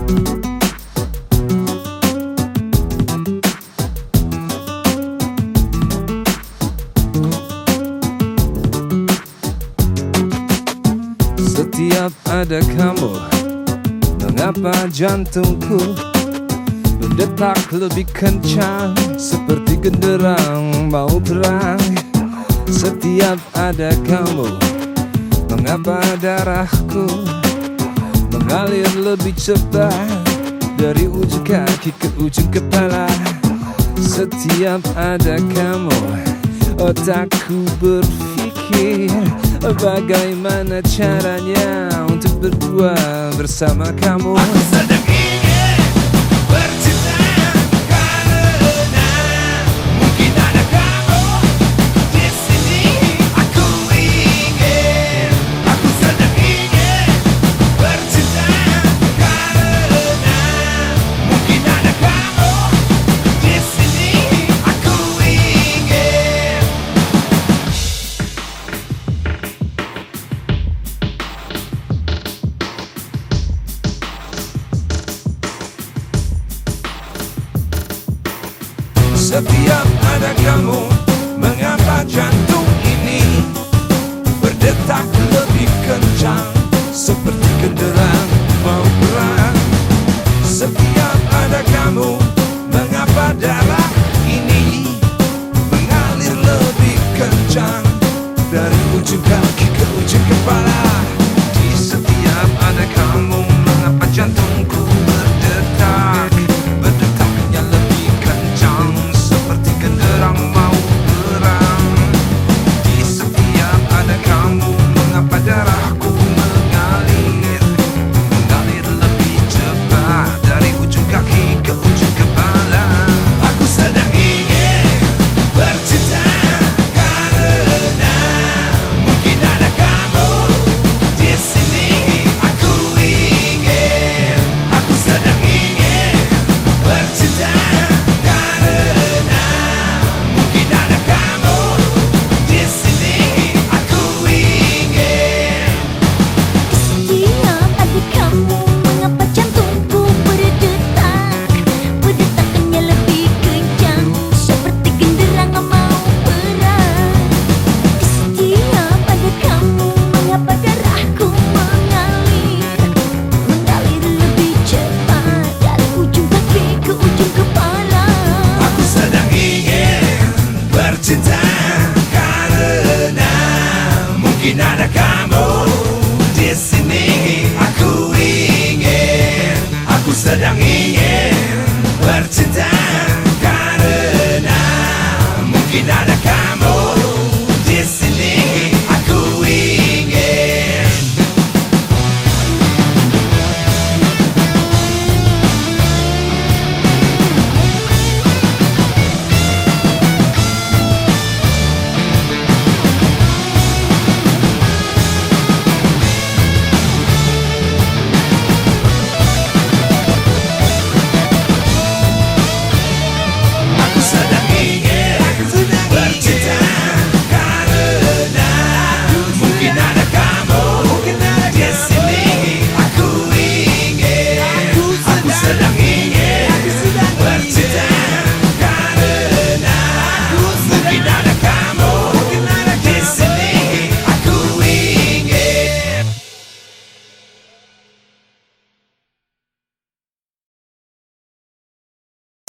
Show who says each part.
Speaker 1: Setiap ada kamu, mengapa jantungku berdetak lebih kencang seperti genderang mau perang. Setiap ada kamu, mengapa darahku mengalir lebih cepat dari ujung kaki ke ujung kepala. Setiap ada kamu, otakku berpikir bagaimana caranya untuk berdua bersama kamu.
Speaker 2: Aku sedang ingin bercinta karena mungkin ada kamu di sini. Aku ingin, aku sedang ingin bercinta karena mungkin ada kamu di sini. Aku ingin.
Speaker 1: Setiap ada kamu, mengapa jantung ini berdetak lebih kencang seperti genderang mau perang. Setiap ada kamu, mengapa darah ini mengalir lebih kencang dari ujung kaki ke ujung kepala. Di setiap ada kamu, mengapa jantungku berdetak, berdetaknya lebih kencang seperti genderang mau perang. Di setiap ada kamu, mengapa darahku mengalir, mengalir lebih cepat dari ujung kaki ke ujung kepala.
Speaker 2: Aku sedang ingin bercinta karena mungkin ada kamu di sini. Aku ingin, aku sedang ingin bercinta karena mungkin ada kamu di sini. Aku ingin.
Speaker 3: Setiap ada kamu, mengapa jantungku berdetak, berdetaknya lebih kencang seperti genderang mau perang. Setiap ada kamu, mengapa darahku mengalir, mengalir lebih cepat dari ujung kaki ke ujung kepala.
Speaker 2: Aku sedang ingin bercinta karena mungkin ada kamu di sini. Aku ingin, aku sedang ingin